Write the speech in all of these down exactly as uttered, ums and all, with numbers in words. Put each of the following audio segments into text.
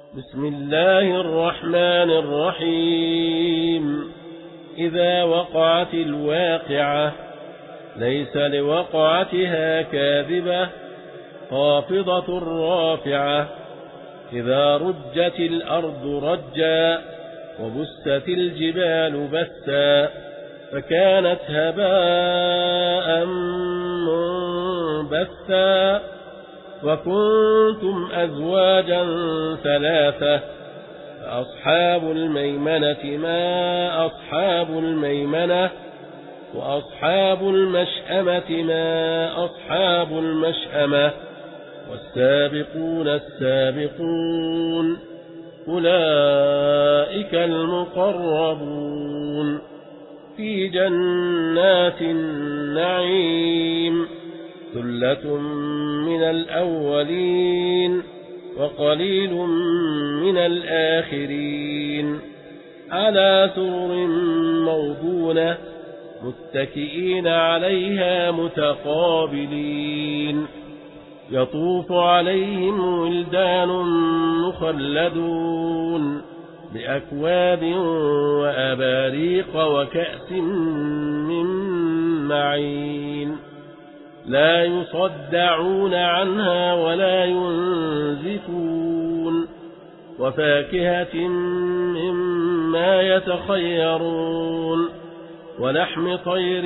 بسم الله الرحمن الرحيم. إذا وقعت الواقعة ليس لوقعتها كاذبة خافضة رافعة. إذا رجت الأرض رجا وبست الجبال بسا فكانت هباء منبثا. وكنتم أزواجا ثلاثة فأصحاب الميمنة ما أصحاب الميمنة وأصحاب المشأمة ما أصحاب المشأمة والسابقون السابقون أولئك المقربون في جنات النعيم. ثلة من الأولين وقليل من الآخرين على سرر موضونة متكئين عليها متقابلين. يطوف عليهم ولدان مخلدون بأكواب وأباريق وكأس من معين لا يصدعون عنها ولا ينزفون. وفاكهة مما يتخيرون ولحم طير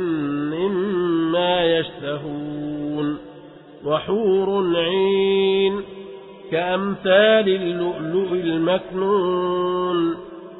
مما يشتهون وحور عين كأمثال اللؤلؤ المكنون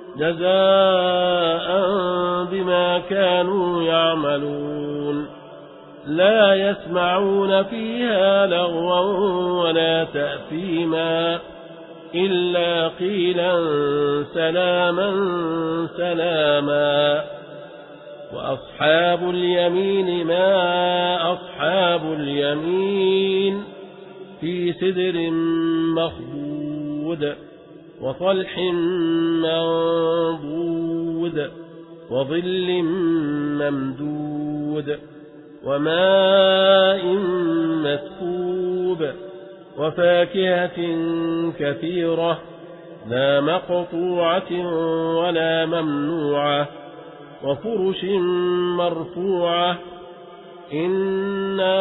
جزاء بما كانوا يعملون. لا يسمعون فيها لغوا ولا تأثيما إلا قيلا سلاما سلاما. وأصحاب اليمين ما أصحاب اليمين في سدر مخضود وطلح منضود وظل ممدود وماء مسكوب وفاكهة كثيرة لا مقطوعة ولا ممنوعة وفرش مرفوعة. إنا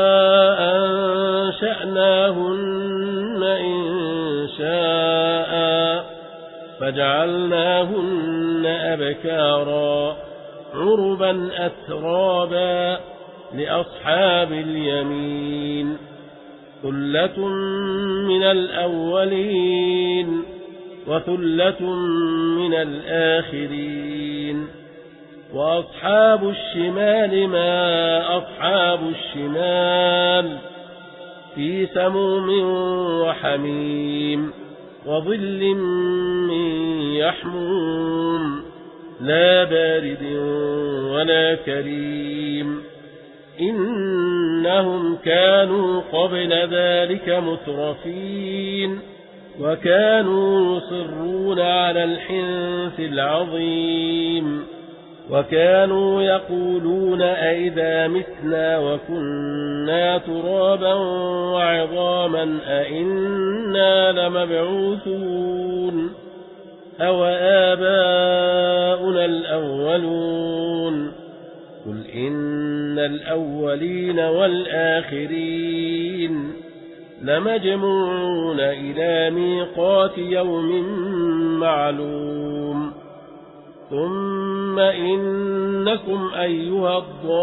أنشأناهن إنشاء فجعلناهن أبكارا عربا أترابا لأصحاب اليمين. ثلة من الأولين وثلة من الآخرين. وأصحاب الشمال ما أصحاب الشمال في سموم وحميم وظل من يحموم لا بارد ولا كريم. إنهم كانوا قبل ذلك مترفين وكانوا يصرون على الحنث العظيم وكانوا يقولون أئذا متنا وكنا ترابا وعظاما أئنا لمبعوثون أو آباؤنا الأولون. قل إن الأولين والآخرين لمجموعون إلى ميقات يوم معلوم. ثم إنكم أيها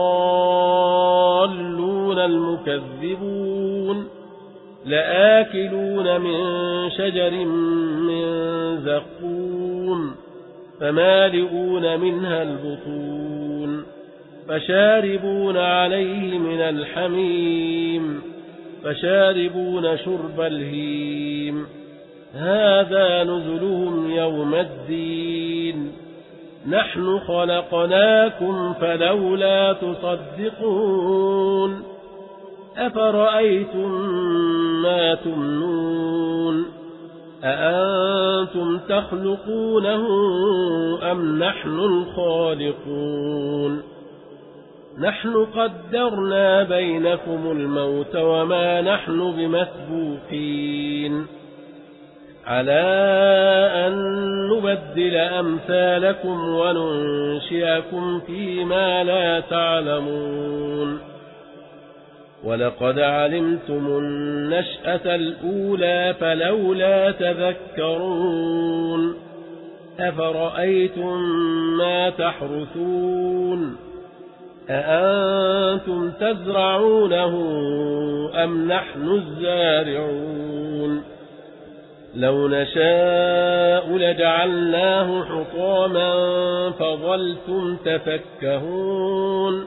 الضالون المكذبون لآكلون من شجر من زقوم فمالئون منها البطون فشاربون عليه من الحميم فشاربون شرب الهيم. هذا نزلهم يوم الدين. نحن خلقناكم فلولا تصدقون. أفرأيتم ما تمنون أأنتم تخلقونه أم نحن الخالقون. نحن قدرنا بينكم الموت وما نحن بمسبوقين على أن نبدل أمثالكم وننشئكم فيما لا تعلمون ولقد علمتم النشأة الأولى فلولا تذكرون أفرأيتم ما تحرثون أأنتم تزرعونه أم نحن الزارعون لو نشاء لجعلناه حطاما فظلتم تفكهون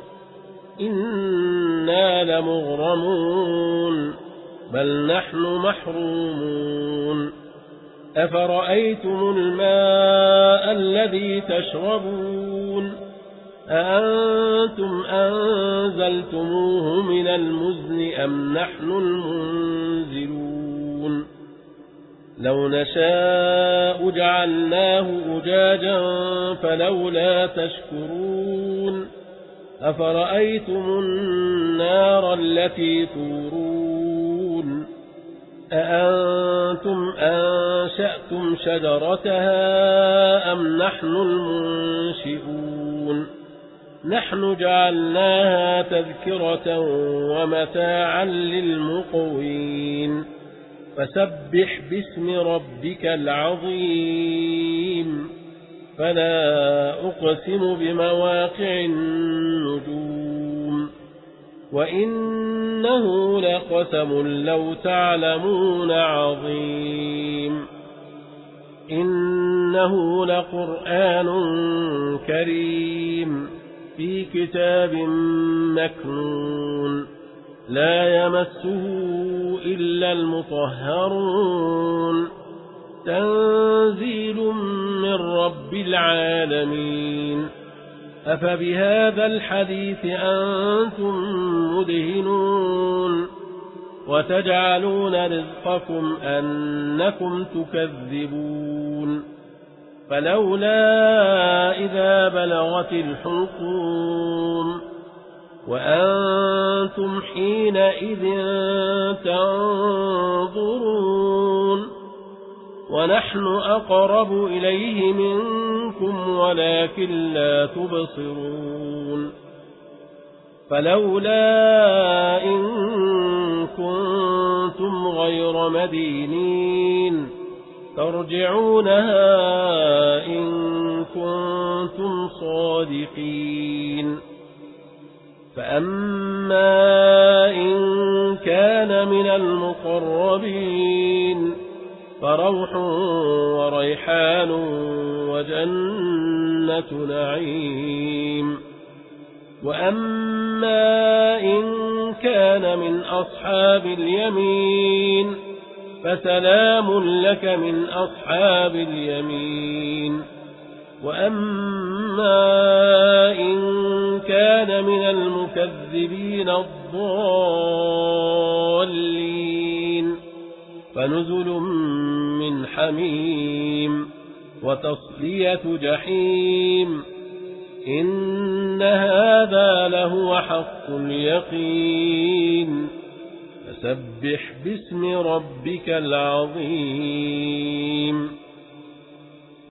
إنا لمغرمون بل نحن محرومون أفرأيتم الماء الذي تشربون أأنتم أنزلتموه من المزن أم نحن المنزلون لو نشاء جعلناه أجاجا فلولا تشكرون أفرأيتم النار التي تورون أأنتم أنشأتم شجرتها أم نحن المنشئون نحن جعلناها تذكرة ومتاعا للمقوين فسبح باسم ربك العظيم فلا أقسم بمواقع النجوم وإنه لقسم لو تعلمون عظيم إنه لقرآن كريم في كتاب مكنون لا يمسه إلا المطهرون تنزيل من رب العالمين أفبهذا الحديث أنتم مدهنون وتجعلون رزقكم أنكم تكذبون فلولا إذا بلغت الحلقوم وأنتم حينئذ تنظرون ونحن أقرب إليه منكم ولكن لا تبصرون فلولا إن كنتم غير مدينين ترجعونها إن كنتم صادقين فأما إن كان من المقربين فروح وريحان وجنة نعيم وأما إن كان من أصحاب اليمين فسلام لك من أصحاب اليمين وأما إن كان من المكذبين الضالين فنزل من حميم وتصلية جحيم إن هذا لهو حق اليقين فسبح باسم ربك العظيم